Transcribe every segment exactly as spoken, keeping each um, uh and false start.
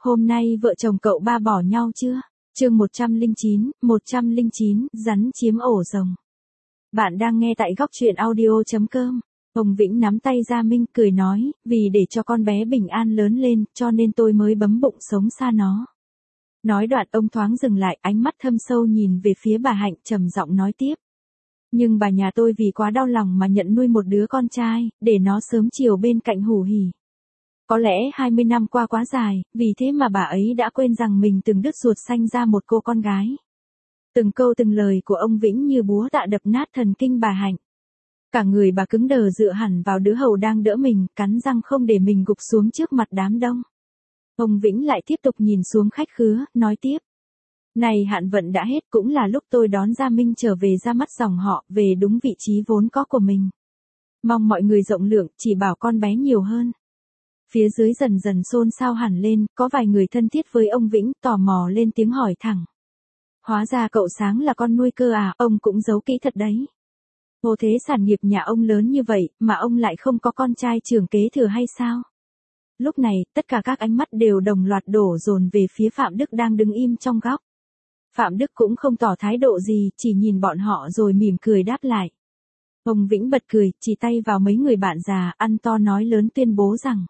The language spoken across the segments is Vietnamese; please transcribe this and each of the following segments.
hôm nay vợ chồng cậu ba bỏ nhau chưa? Chương một trăm lẻ chín, một trăm lẻ chín, rắn chiếm ổ rồng. Bạn đang nghe tại góc truyện audio chấm com. Ông Vĩnh nắm tay Gia Minh cười nói, vì để cho con bé bình an lớn lên, cho nên tôi mới bấm bụng sống xa nó. Nói đoạn ông thoáng dừng lại, ánh mắt thâm sâu nhìn về phía bà Hạnh, trầm giọng nói tiếp. Nhưng bà nhà tôi vì quá đau lòng mà nhận nuôi một đứa con trai, để nó sớm chiều bên cạnh hủ hỉ. Có lẽ hai mươi năm qua quá dài, vì thế mà bà ấy đã quên rằng mình từng đứt ruột sanh ra một cô con gái. Từng câu từng lời của ông Vĩnh như búa tạ đập nát thần kinh bà Hạnh. Cả người bà cứng đờ dựa hẳn vào đứa hầu đang đỡ mình, cắn răng không để mình gục xuống trước mặt đám đông. Ông Vĩnh lại tiếp tục nhìn xuống khách khứa, nói tiếp. Này hạn vận đã hết, cũng là lúc tôi đón Gia Minh trở về ra mắt dòng họ, về đúng vị trí vốn có của mình. Mong mọi người rộng lượng, chỉ bảo con bé nhiều hơn. Phía dưới dần dần xôn xao hẳn lên, có vài người thân thiết với ông Vĩnh, tò mò lên tiếng hỏi thẳng. Hóa ra cậu Sáng là con nuôi cơ à, ông cũng giấu kỹ thật đấy. Vô thế sản nghiệp nhà ông lớn như vậy, mà ông lại không có con trai trưởng kế thừa hay sao? Lúc này, tất cả các ánh mắt đều đồng loạt đổ dồn về phía Phạm Đức đang đứng im trong góc. Phạm Đức cũng không tỏ thái độ gì, chỉ nhìn bọn họ rồi mỉm cười đáp lại. Ông Vĩnh bật cười, chỉ tay vào mấy người bạn già, ăn to nói lớn tuyên bố rằng.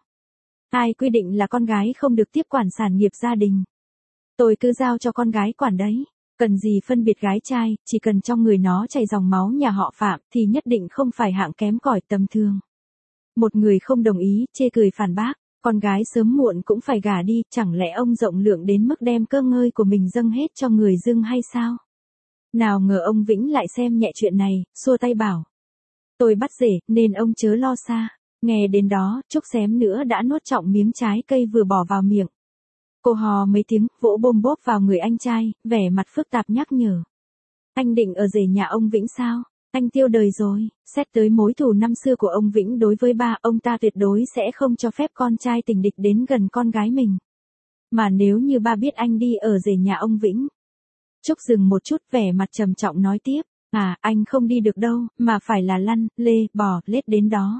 Ai quy định là con gái không được tiếp quản sản nghiệp gia đình? Tôi cứ giao cho con gái quản đấy. Cần gì phân biệt gái trai, chỉ cần trong người nó chảy dòng máu nhà họ Phạm thì nhất định không phải hạng kém cỏi tầm thường. Một người không đồng ý, chê cười phản bác, con gái sớm muộn cũng phải gả đi, chẳng lẽ ông rộng lượng đến mức đem cơ ngơi của mình dâng hết cho người dưng hay sao? Nào ngờ ông Vĩnh lại xem nhẹ chuyện này, xua tay bảo. Tôi bắt rể, nên ông chớ lo xa. Nghe đến đó, Trúc xém nữa đã nuốt trọn miếng trái cây vừa bỏ vào miệng. Cô hò mấy tiếng, vỗ bôm bốp vào người anh trai, vẻ mặt phức tạp nhắc nhở. Anh định ở rể nhà ông Vĩnh sao? Anh tiêu đời rồi. Xét tới mối thù năm xưa của ông Vĩnh đối với ba, ông ta tuyệt đối sẽ không cho phép con trai tình địch đến gần con gái mình. Mà nếu như ba biết anh đi ở rể nhà ông Vĩnh. Trúc dừng một chút, vẻ mặt trầm trọng nói tiếp. À, anh không đi được đâu, mà phải là lăn, lê, bò, lết đến đó.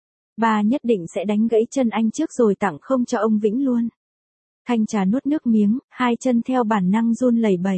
Ba nhất định sẽ đánh gãy chân anh trước rồi tặng không cho ông Vĩnh luôn. Thanh Trà nuốt nước miếng, hai chân theo bản năng run lẩy bẩy.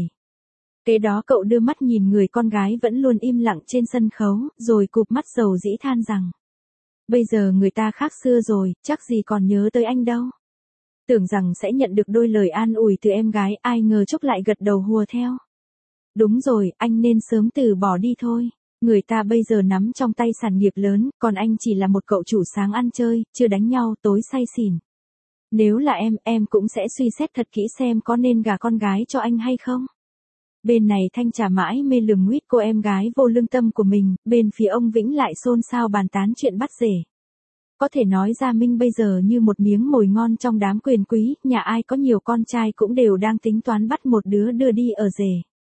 Kế đó cậu đưa mắt nhìn người con gái vẫn luôn im lặng trên sân khấu, rồi cụp mắt dầu dĩ than rằng. Bây giờ người ta khác xưa rồi, chắc gì còn nhớ tới anh đâu. Tưởng rằng sẽ nhận được đôi lời an ủi từ em gái, ai ngờ Trúc lại gật đầu hùa theo. Đúng rồi, anh nên sớm từ bỏ đi thôi. Người ta bây giờ nắm trong tay sản nghiệp lớn, còn anh chỉ là một cậu chủ sáng ăn chơi, chưa đánh nhau, tối say xỉn. Nếu là em, em cũng sẽ suy xét thật kỹ xem có nên gả con gái cho anh hay không. Bên này Thanh Trà mãi mê lườm nguýt cô em gái vô lương tâm của mình, bên phía ông Vĩnh lại xôn xao bàn tán chuyện bắt rể. Có thể nói Gia Minh bây giờ như một miếng mồi ngon trong đám quyền quý, nhà ai có nhiều con trai cũng đều đang tính toán bắt một đứa đưa đi ở rể.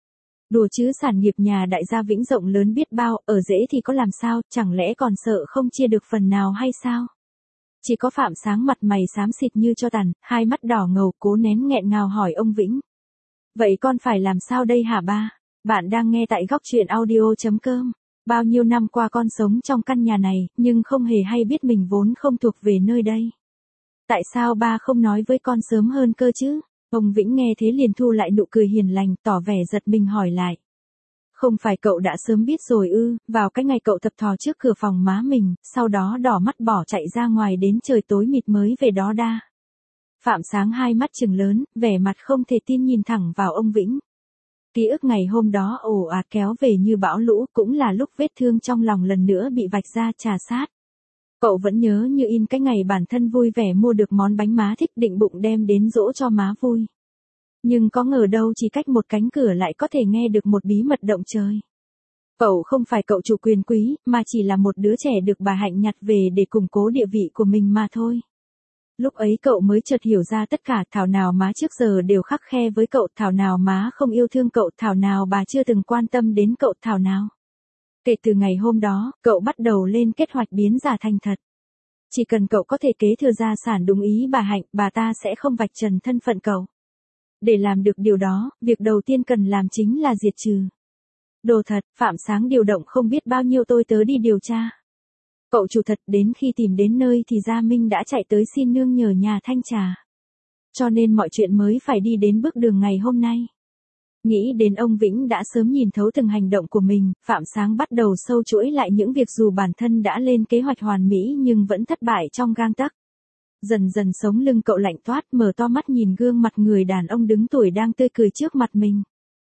Đùa chứ sản nghiệp nhà đại gia Vĩnh rộng lớn biết bao, ở rễ thì có làm sao, chẳng lẽ còn sợ không chia được phần nào hay sao? Chỉ có Phạm Sáng mặt mày xám xịt như cho tàn, hai mắt đỏ ngầu cố nén nghẹn ngào hỏi ông Vĩnh. Vậy con phải làm sao đây hả ba? Bạn đang nghe tại góc truyện audio chấm com. Bao nhiêu năm qua con sống trong căn nhà này, nhưng không hề hay biết mình vốn không thuộc về nơi đây. Tại sao ba không nói với con sớm hơn cơ chứ? Ông Vĩnh nghe thế liền thu lại nụ cười hiền lành, tỏ vẻ giật mình hỏi lại. Không phải cậu đã sớm biết rồi ư, vào cái ngày cậu tập thò trước cửa phòng má mình, sau đó đỏ mắt bỏ chạy ra ngoài đến trời tối mịt mới về đó đa. Phạm Sáng hai mắt trừng lớn, vẻ mặt không thể tin nhìn thẳng vào ông Vĩnh. Ký ức ngày hôm đó ồ ạt kéo về như bão lũ, cũng là lúc vết thương trong lòng lần nữa bị vạch ra trà sát. Cậu vẫn nhớ như in cái ngày bản thân vui vẻ mua được món bánh má thích định bụng đem đến dỗ cho má vui. Nhưng có ngờ đâu chỉ cách một cánh cửa lại có thể nghe được một bí mật động trời. Cậu không phải cậu chủ quyền quý, mà chỉ là một đứa trẻ được bà Hạnh nhặt về để củng cố địa vị của mình mà thôi. Lúc ấy cậu mới chợt hiểu ra tất cả, thảo nào má trước giờ đều khắc khe với cậu, thảo nào má không yêu thương cậu, thảo nào bà chưa từng quan tâm đến cậu, thảo nào. Kể từ ngày hôm đó, cậu bắt đầu lên kế hoạch biến giả thành thật. Chỉ cần cậu có thể kế thừa gia sản đúng ý bà Hạnh, bà ta sẽ không vạch trần thân phận cậu. Để làm được điều đó, việc đầu tiên cần làm chính là diệt trừ. Đồ thật, Phạm Sáng điều động không biết bao nhiêu tôi tớ đi điều tra. Cậu chủ thật đến khi tìm đến nơi thì Gia Minh đã chạy tới xin nương nhờ nhà Thanh Trà. cho nên mọi chuyện mới phải đi đến bước đường ngày hôm nay. Nghĩ đến ông Vĩnh đã sớm nhìn thấu từng hành động của mình, Phạm Sáng bắt đầu sâu chuỗi lại những việc dù bản thân đã lên kế hoạch hoàn mỹ nhưng vẫn thất bại trong gang tấc. Dần dần sống lưng cậu lạnh toát, mở to mắt nhìn gương mặt người đàn ông đứng tuổi đang tươi cười trước mặt mình.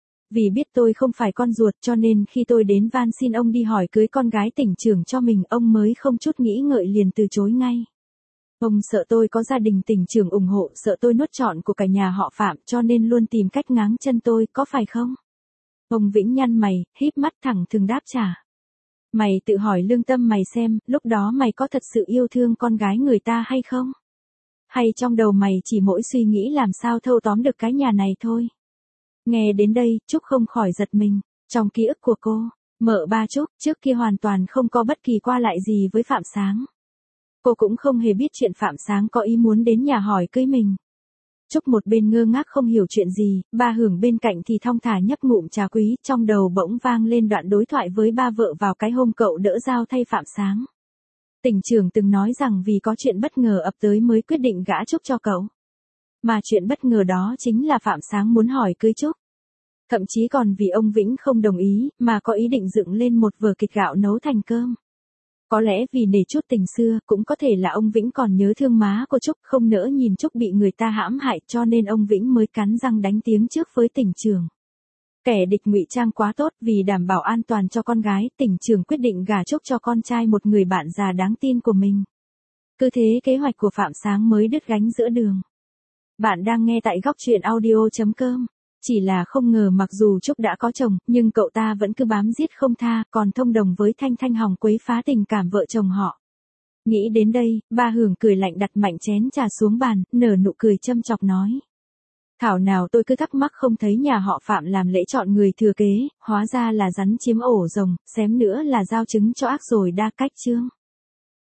Vì biết tôi không phải con ruột cho nên khi tôi đến van xin ông đi hỏi cưới con gái tỉnh trưởng cho mình, ông mới không chút nghĩ ngợi liền từ chối ngay. Ông sợ tôi có gia đình tỉnh trưởng ủng hộ, sợ tôi nuốt trọn của cả nhà họ Phạm cho nên luôn tìm cách ngáng chân tôi, có phải không? Ông Vĩnh nhăn mày, híp mắt thẳng thừng đáp trả. Mày tự hỏi lương tâm mày xem, lúc đó mày có thật sự yêu thương con gái người ta hay không? Hay trong đầu mày chỉ mỗi suy nghĩ làm sao thâu tóm được cái nhà này thôi? Nghe đến đây, Trúc không khỏi giật mình. Trong ký ức của cô, mợ ba Trúc trước kia hoàn toàn không có bất kỳ qua lại gì với Phạm Sáng. Cô cũng không hề biết chuyện Phạm Sáng có ý muốn đến nhà hỏi cưới mình. Trúc một bên ngơ ngác không hiểu chuyện gì, ba Hưởng bên cạnh thì thong thả nhấp ngụm trà quý, trong đầu bỗng vang lên đoạn đối thoại với ba vợ vào cái hôm cậu đỡ dao thay Phạm Sáng. Tỉnh trưởng từng nói rằng vì có chuyện bất ngờ ập tới mới quyết định gả Trúc cho cậu. Mà chuyện bất ngờ đó chính là Phạm Sáng muốn hỏi cưới Trúc. Thậm chí còn vì ông Vĩnh không đồng ý, mà có ý định dựng lên một vở kịch gạo nấu thành cơm. Có lẽ vì nể chút tình xưa, cũng có thể là ông Vĩnh còn nhớ thương má của Trúc, không nỡ nhìn Trúc bị người ta hãm hại cho nên ông Vĩnh mới cắn răng đánh tiếng trước với tỉnh trưởng. Kẻ địch ngụy trang quá tốt, vì đảm bảo an toàn cho con gái, tỉnh trưởng quyết định gả Trúc cho con trai một người bạn già đáng tin của mình. Cứ thế kế hoạch của Phạm Sáng mới đứt gánh giữa đường. Bạn đang nghe tại góc truyện audio chấm com. Chỉ là không ngờ mặc dù Trúc đã có chồng, nhưng cậu ta vẫn cứ bám giết không tha, còn thông đồng với Thanh Thanh hòng quấy phá tình cảm vợ chồng họ. Nghĩ đến đây, ba Hưởng cười lạnh đặt mạnh chén trà xuống bàn, nở nụ cười châm chọc nói. Thảo nào tôi cứ thắc mắc không thấy nhà họ Phạm làm lễ chọn người thừa kế, hóa ra là rắn chiếm ổ rồng, xém nữa là giao trứng cho ác rồi đa cách chương.